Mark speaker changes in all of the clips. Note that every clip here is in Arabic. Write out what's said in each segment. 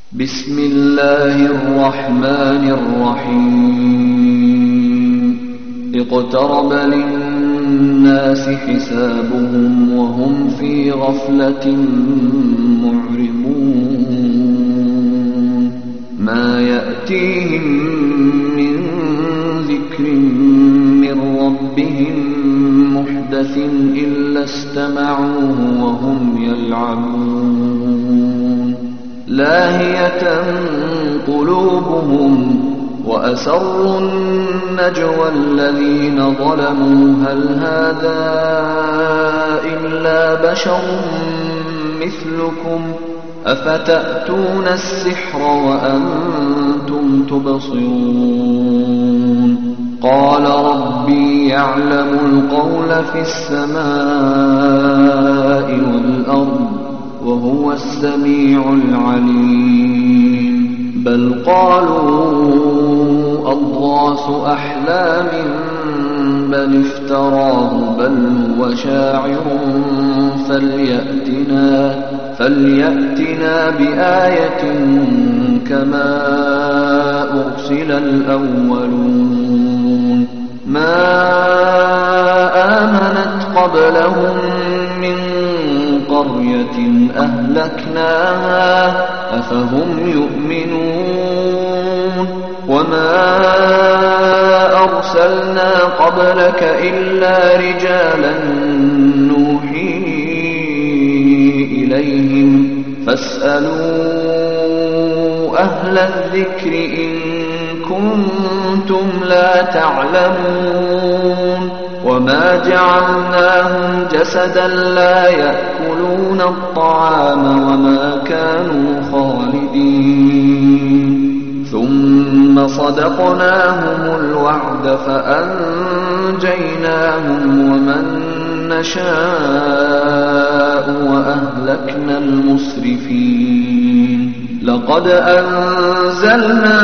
Speaker 1: بسم الله الرحمن الرحيم اقترب للناس حسابهم وهم في غفلة معرضون ما يأتيهم من ذكر من ربهم محدث إلا استمعوه وهم يلعبون لاهية قلوبهم وأسروا النجوى الذين ظلموا هل هذا إلا بشر مثلكم أفتأتون السحر وأنتم تبصرون قال ربي يعلم القول في السماء والأرض وهو السميع العليم بل قالوا أضغاث أحلام بل افتراه بل هو شاعر فليأتنا بآية كما أرسل الأولون ما آمنت قبلهم من قرية أهلكناها أفهم يؤمنون وما أرسلنا قبلك إلا رجالا نوحي إليهم فاسألوا أهل الذكر إن كنتم لا تعلمون وما جعلناهم جسدا لا يأكلون الطعام وما كانوا خالدين ثم صدقناهم الوعد فأنجيناهم ومن نشاء وأهلكنا المسرفين لقد أنزلنا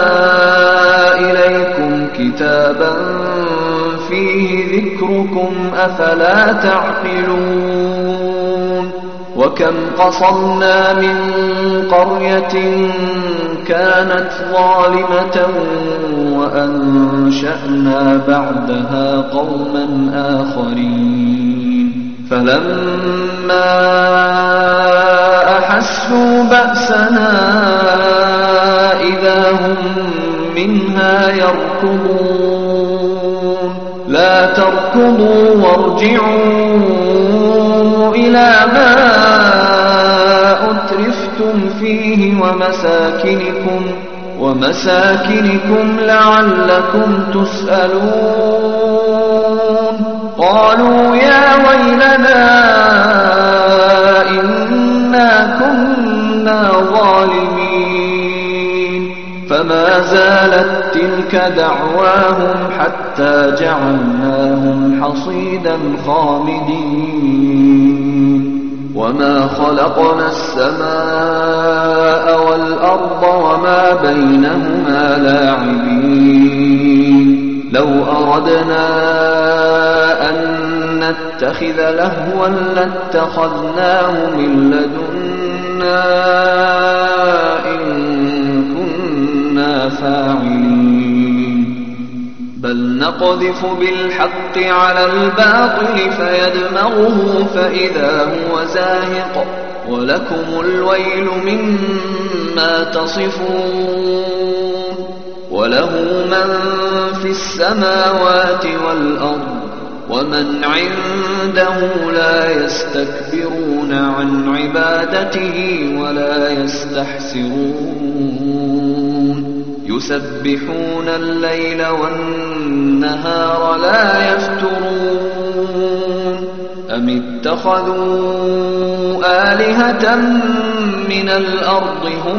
Speaker 1: إليكم كتابا فيه ذكركم أفلا تعقلون وكم قصمنا من قرية كانت ظالمة وأنشأنا بعدها قوما آخرين فلما أحسوا بأسنا إذا هم منها يركضون لا تركضوا وارجعوا إلى ما أترفتم فيه ومساكنكم لعلكم تسألون قالوا يا ويلنا إنا كنا ظالمين فما زالت تلك دعواهم حتى جعلناهم حصيدا خامدين وما خلقنا السماء والأرض وما بينهما لاعبين لو أردنا أن نتخذ لهوا لاتخذناه من لدنا إن كنا فاعلين بل نقذف بالحق على الباطل فيدمغه فإذا هو زاهق ولكم الويل مما تصفون وله من في السماوات والأرض ومن عنده لا يستكبرون عن عبادته ولا يستحسرون يسبحون الليل والنهار لا يفترون أم اتخذوا آلهة من الأرض هم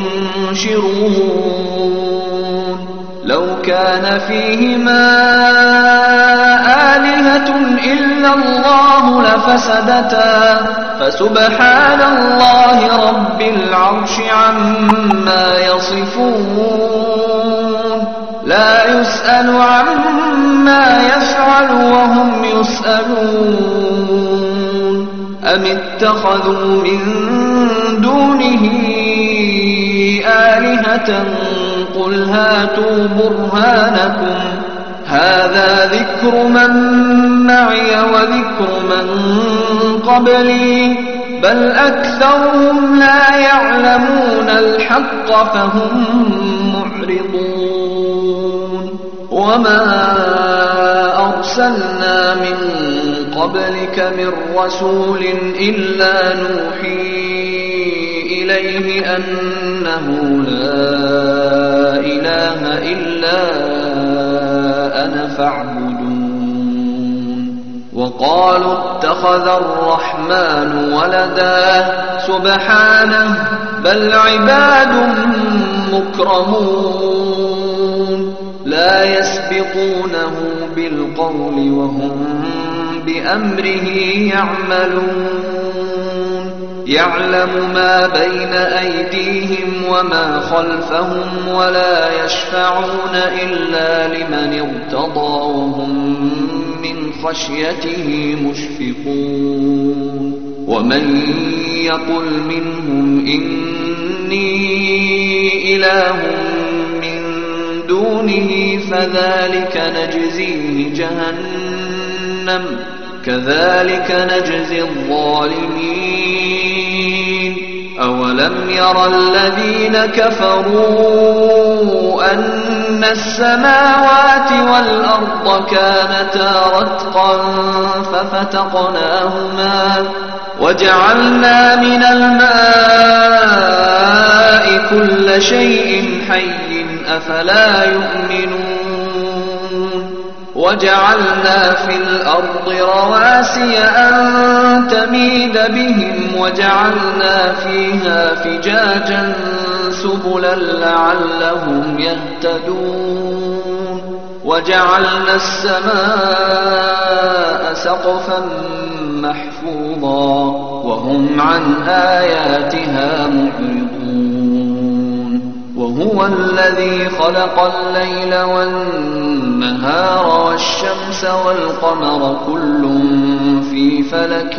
Speaker 1: ينشرون لو كان فيهما آلهة إلا الله لفسدتا فسبحان الله رب العرش عما يصفون لا يسأل عما يفعل وهم يسألون أم اتخذوا من دونه بينة قل هاتوا برهانكم هذا ذكر من معي وذكر من قبلي بل أكثرهم لا يعلمون الحق فهم معرضون وما أرسلنا من قبلك من رسول إلا نوحي إليه أنه لا إله إلا أنا فاعبدون وقالوا اتخذ الرحمن ولدا سبحانه بل عباد مكرمون لا يسبقونه بالقول وهم بأمره يعملون يعلم ما بين أيديهم وما خلفهم ولا يشفعون إلا لمن ارتضى وهم من خشيته مشفقون ومن يقل منهم إني إله من دونه فذلك نجزيه جهنم كذلك نجزي الظالمين أولم ير الذين كفروا أن السماوات والأرض كانتا رتقا ففتقناهما وجعلنا من الماء كل شيء حي أفلا يؤمنون وجعلنا في الأرض رواسي أن تميد بهم وجعلنا فيها فجاجا سبلا لعلهم يهتدون وجعلنا السماء سقفا محفوظا وهم عن آياتها معرضون وهو الذي خلق الليل والنهار والشمس والقمر كل في فلك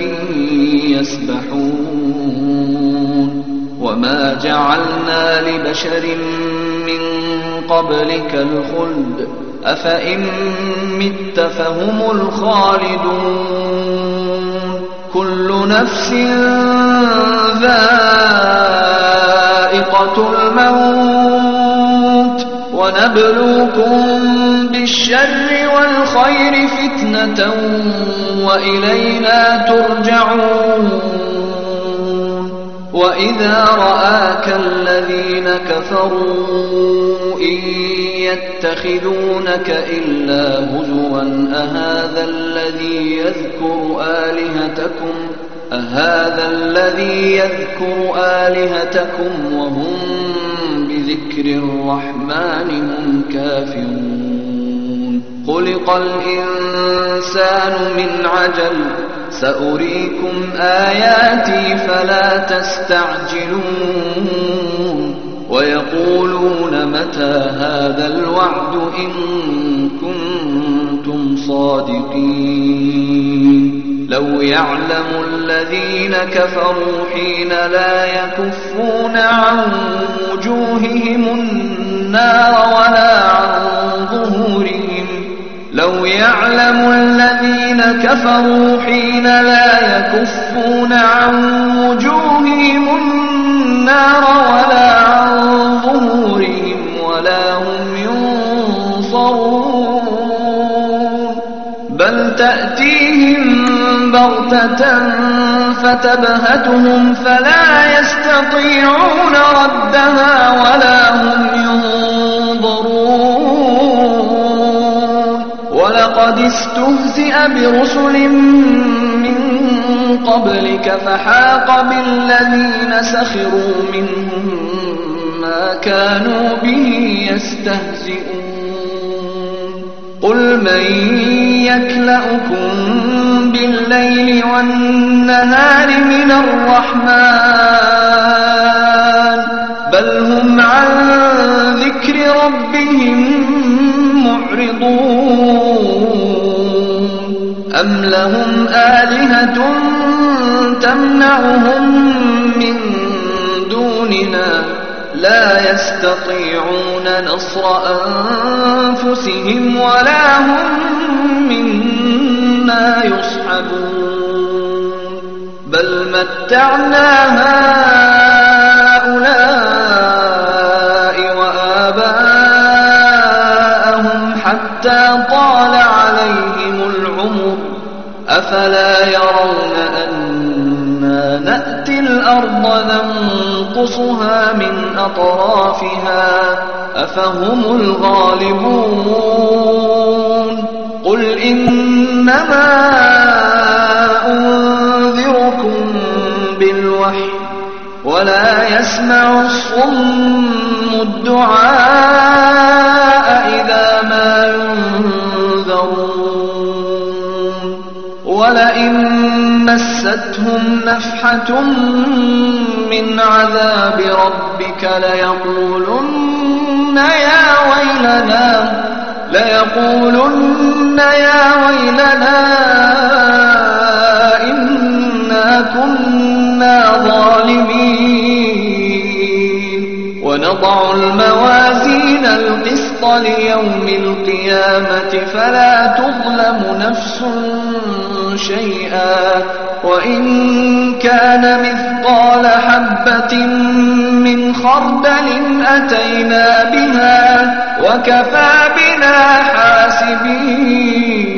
Speaker 1: يسبحون وما جعلنا لبشر من قبلك الخلد أفإن مت فهم الخالدون كل نفس ذائقة الموت ونبلوكم بالشر والخير فتنة وإلينا ترجعون وإذا رآك الذين كفروا إن يتخذونك إلا هزوا أهذا الذي يذكر آلهتكم وهم بذكر الرحمن هم كافرون خلق الإنسان من عجل سأريكم آياتي فلا تستعجلون ويقولون متى هذا الوعد إن كنتم صادقين لو يعلم الذين كفروا حين لا يكفون عن وجوههم النار ولا عن ظهورهم لو يعلم الذين كفروا حين لا يكفون عن وجوههم النار ولا عن ظهورهم ولا هم ينصرون بل تأتيهم بغتة فتبهتهم فلا يستطيعون ردها ولا هم ينظرون ولقد استهزئ برسل من قبلك فحاق بالذين سخروا منهم ما كانوا به يستهزئون قل من يكلأكم بالليل والنهار من الرحمن بل هم عن ذكر ربهم معرضون أم لهم آلهة تمنعهم من دوننا لا يستطيعون نصر أنفسهم ولا هم منا يصحبون بل متعنا هؤلاء وآباءهم حتى طال عليهم العمر أفلا يرون أنا نأتي الأرض ننقصها من أطرافها أفهم الغالبون قل إنما أنذركم بالوحي ولا يسمع الصم الدعاء إذا ما ينذرون ولئن مستهم نفحة من عذاب ربك ليقولن يا ويلنا إنا كنا ظالمين ونضع الموازين القسط ليوم القيامة فلا تظلم نفس شيئا وإن كان مثقال حبة من خردل أتينا بها وكفى بنا حاسبين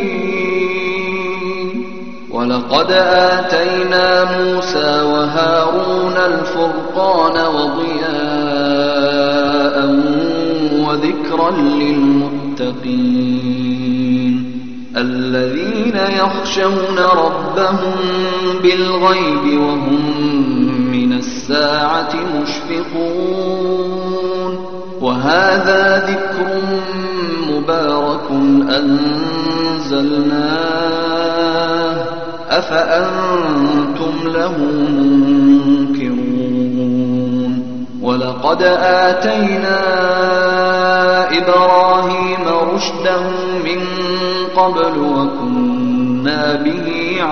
Speaker 1: ولقد آتينا موسى وهارون الفرقان وضياء وذكرا للمتقين الذين يخشون ربهم بالغيب وهم من الساعة مشفقون وهذا ذكر مبارك أنزلناه أفأنتم له منكرون ولقد آتينا إبراهيم رشده من قبل وكنا به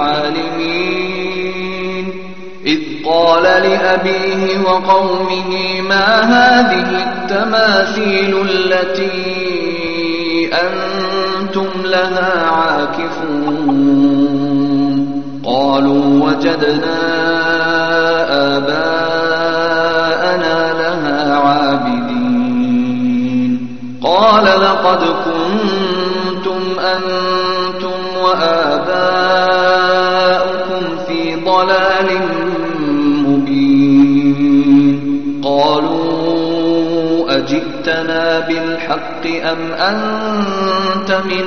Speaker 1: عالمين إذ قال لأبيه وقومه ما هذه التماثيل التي أنتم لها عاكفون قالوا وجدنا آباءنا لها عابدين قال لقد كنتم أنتم وآباؤكم في ضلال مبين قالوا أجئتنا بالحق أم أنت من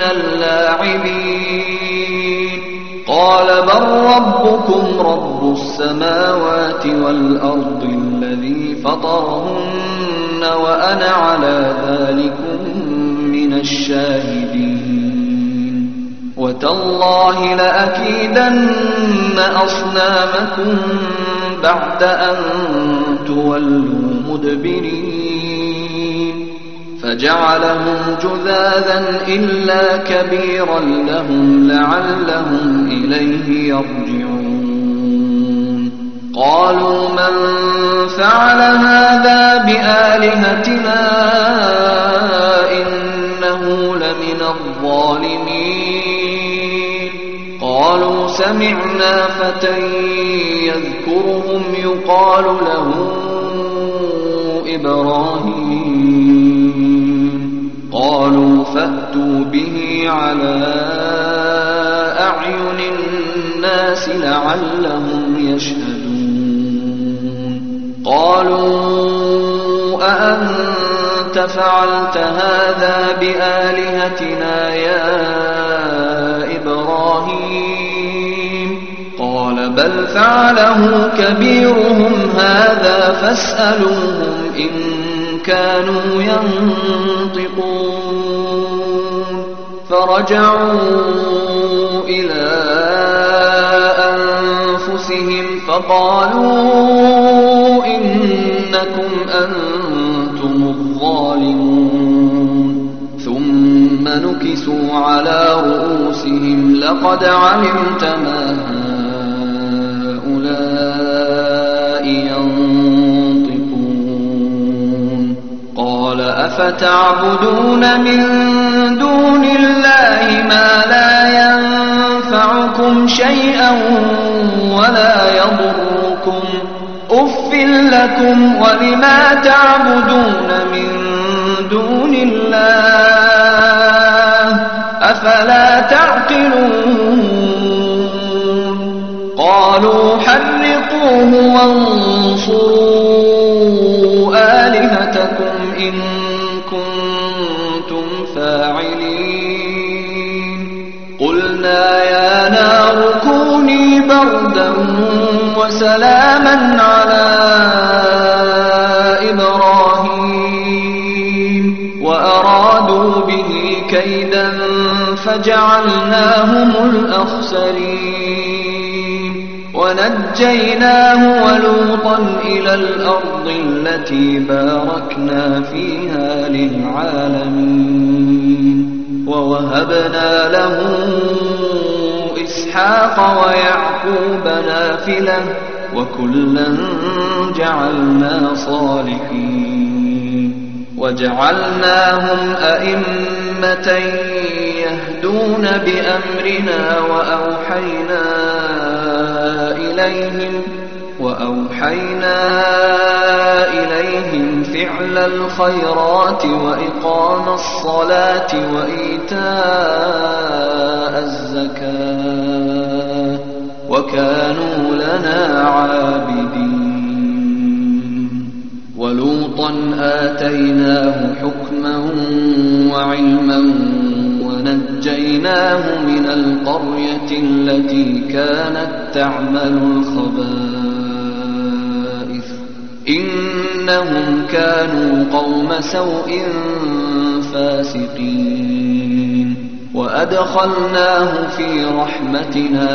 Speaker 1: اللاعبين قال بل ربكم رب السماوات والأرض الذي فطرهن وأنا على ذلكم من الشاهدين وتالله لأكيدن أصنامكم بعد أن تولوا مدبرين فجعلهم جذاذا إلا كبيرا لهم لعلهم إليه يرجعون قالوا من فعل هذا بآلهتنا إنه لمن الظالمين قالوا سمعنا فتى يذكرهم يقال له إبراهيم قالوا فأتوا به على أعين الناس لعلهم يشهدون قالوا أأنت فعلت هذا بآلهتنا يا إبراهيم قال بل فعله كبيرهم هذا فاسألوهم إن كانوا ينطقون فرجعوا إلى أنفسهم فقالوا إنكم أنتم الظالمون ثم نكسوا على رؤوسهم لقد علمت ما هؤلاء ينطقون قال أفتعبدون من دون الله ما لا ينفعكم شيئا ولا يضركم أف لكم ولما تعبدون من دون الله أفلا تعقلون قالوا حرقوه وانصروا آلهتكم إن كنتم فاعلين قلنا يا نار كوني بردا وسلاما على إبراهيم وأرادوا به كيدا فجعلناهم الأخسرين ونجيناه ولوطا إلى الأرض التي باركنا فيها للعالمين ووهبنا له إسحاق ويعقوب نافلة وكلا جعلنا صالحين وجعلناهم أئمة يهدون بأمرنا وأوحينا إليهم فعل الخيرات وإقام الصلاة وإيتاء الزكاة وكانوا لنا عابدين ولوطا آتيناه حكما وعلما ونجيناه من القرية التي كانت تعمل الخبائث إنهم كانوا قوم سوء فاسقين وأدخلناه في رحمتنا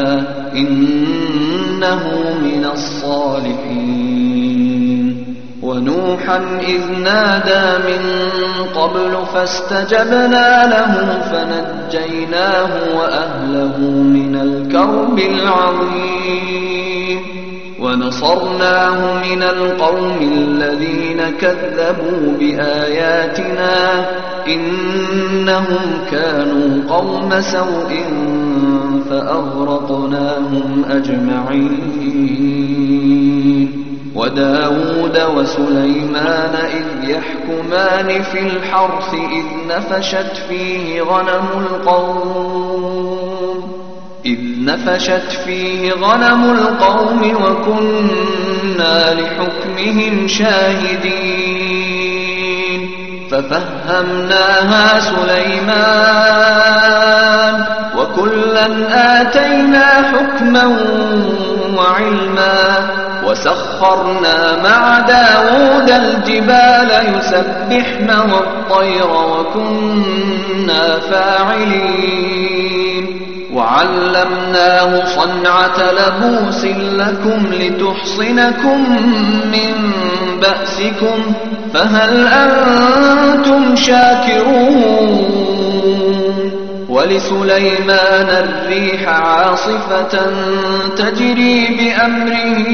Speaker 1: إنه من الصالحين ونوحا إذ نادى من قبل فاستجبنا له فنجيناه وأهله من الكرب العظيم ونصرناه من القوم الذين كذبوا بآياتنا إنهم كانوا قوم سوء فأغرقناهم أجمعين وداود وسليمان إذ يحكمان في الحرث إذ نفشت فيه غنم القوم وكنا لحكمهم شاهدين ففهمناها سليمان وكلا آتينا حكما وعلما وسخرنا مع داود الجبال يسبحن والطير وكنا فاعلين وعلمناه صنعة لبوس لكم لتحصنكم من بأسكم فهل أنتم شاكرون ولسليمان الريح عاصفة تجري بأمره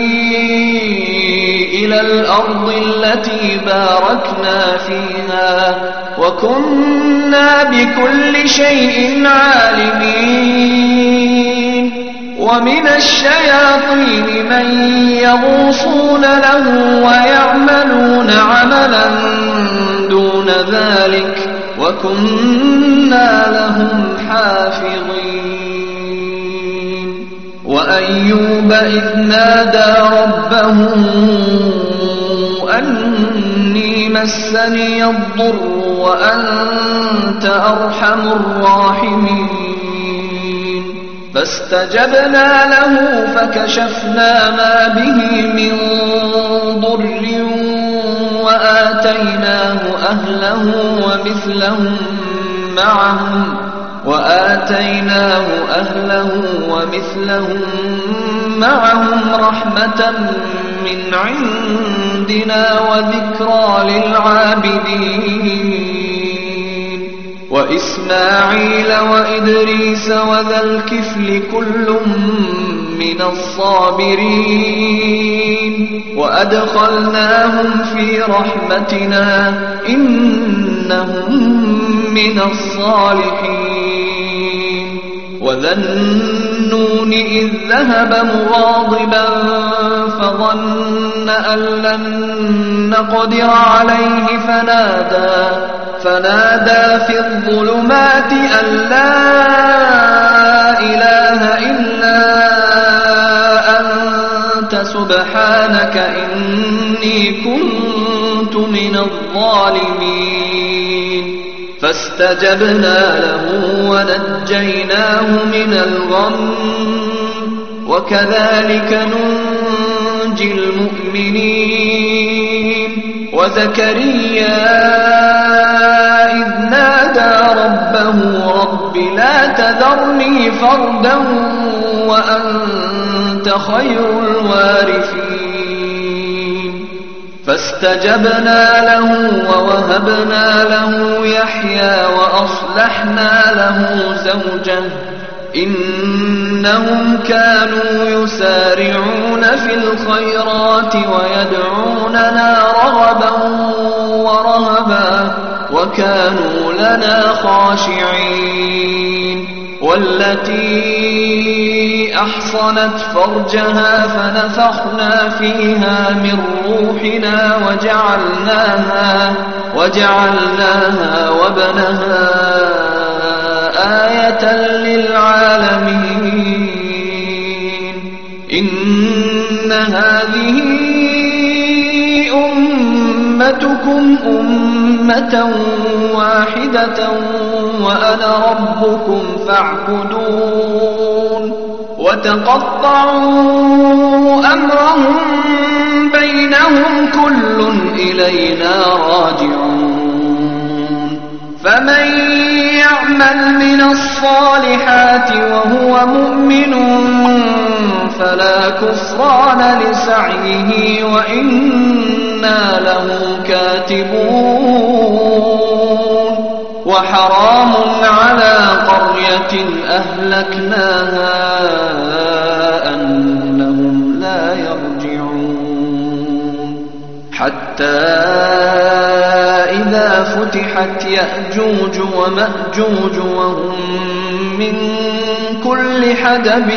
Speaker 1: إلى الأرض التي باركنا فيها وكنا بكل شيء عالمين ومن الشياطين من يغوصون له ويعملون عملا دون ذلك وكنا لهم حافظين وأيوب إذ نادى ربه أني مسني الضر وأنت أرحم الراحمين فاستجبنا له فكشفنا ما به من ضر وآتيناه أهله ومثلهم معهم رحمة من عندنا وذكرى للعابدين وإسماعيل وإدريس وذا الكفل كل من الصابرين وأدخلناهم في رحمتنا إنهم من الصالحين وذا النون إذ ذهب مغاضبا فظن أن لن نقدر عليه فنادى في الظلمات أن لا إله إلا أنت سبحانك إني كنت من الظالمين فاستجبنا له ونجيناه من الغم وكذلك ننجي المؤمنين وزكريا إذ نادى ربه رب لا تذرني فردا وأنت خير الوارثين فاستجبنا له ووهبنا له يحيى وأصلحنا له زوجه إنهم كانوا يسارعون في الخيرات ويدعوننا رغبا ورهبا وكانوا لنا خاشعين والتي أحصنت فرجها فنفخنا فيها من روحنا وجعلناها وابنها آية للعالمين إن هذه أمتكم أمة واحدة وأنا ربكم فاعبدون وتقطعوا أمرهم بينهم كل إلينا راجعون فمن يعمل من الصالحات وهو مؤمن فلا كفران لسعيه وإنا له كاتبون وحرام على قرية أهلكناها أنهم لا يرجعون حتى إذا فتحت يأجوج ومأجوج وهم من كل حدب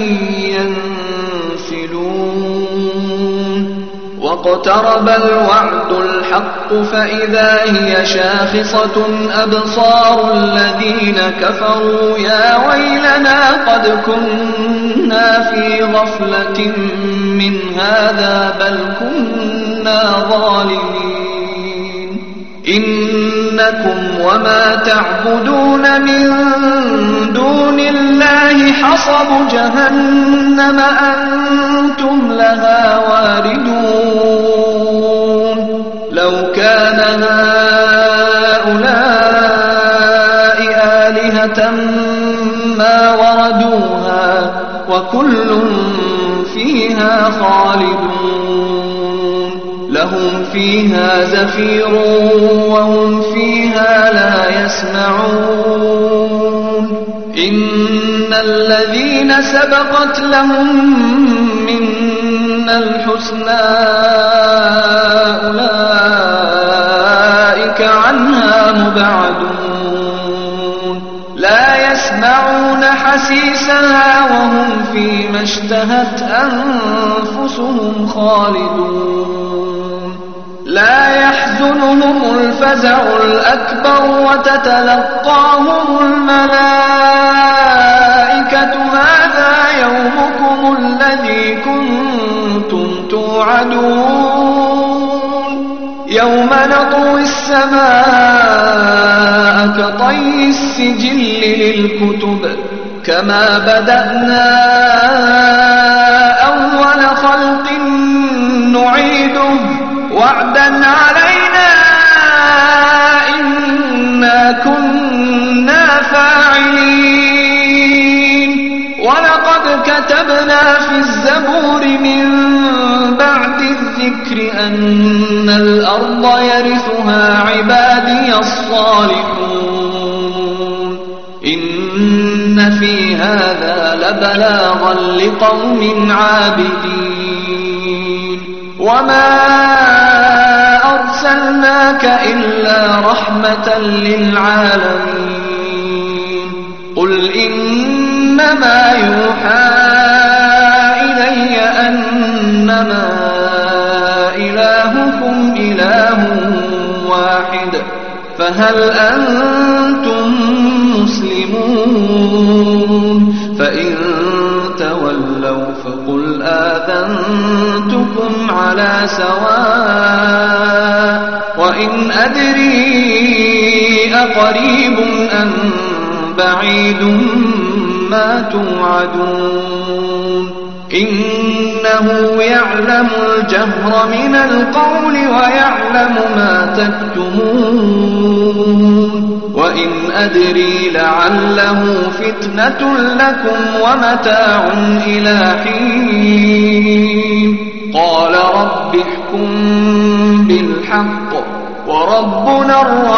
Speaker 1: ينسلون واقترب الوعد الحق فإذا هي شاخصة أبصار الذين كفروا يا ويلنا قد كنا في غفلة من هذا بل كنا ظالمين إنكم وما تعبدون من دون الله حصب جهنم أنتم لها واردون لو كان هؤلاء آلهة ما وردوها وكل فيها خالدون لهم فيها زفير وهم فيها لا يسمعون إن الذين سبقت لهم منا الحسنى أولئك عنها مبعدون لا يسمعون حسيسها وهم فيما اشتهت أنفسهم خالدون لا يحزنهم الفزع الأكبر وتتلقاهم الملائكة هذا يومكم الذي كنتم توعدون يوم نطوي السماء كطي السجل للكتب كما بدأنا أول خلق نعيده وعدا علينا إنا كنا فاعلين ولقد كتبنا في الزبور من بعد الذكر أن الأرض يرثها عبادي الصالحون إن في هذا لبلاغا لقوم عابدين وما أرسلناك إلا رحمة للعالمين قل إنما يوحى إلي أنما إلهكم إله واحد فهل أنتم مسلمون فإن تولوا فقل آذنتكم على سواء وإن أدري أقريب أم بعيد ما توعدون إنه يعلم الجهر من القول ويعلم ما تكتمون وإن أدري لعله فتنة لكم ومتاع إلى حين قال رب احكم بالحق وربنا الرحمن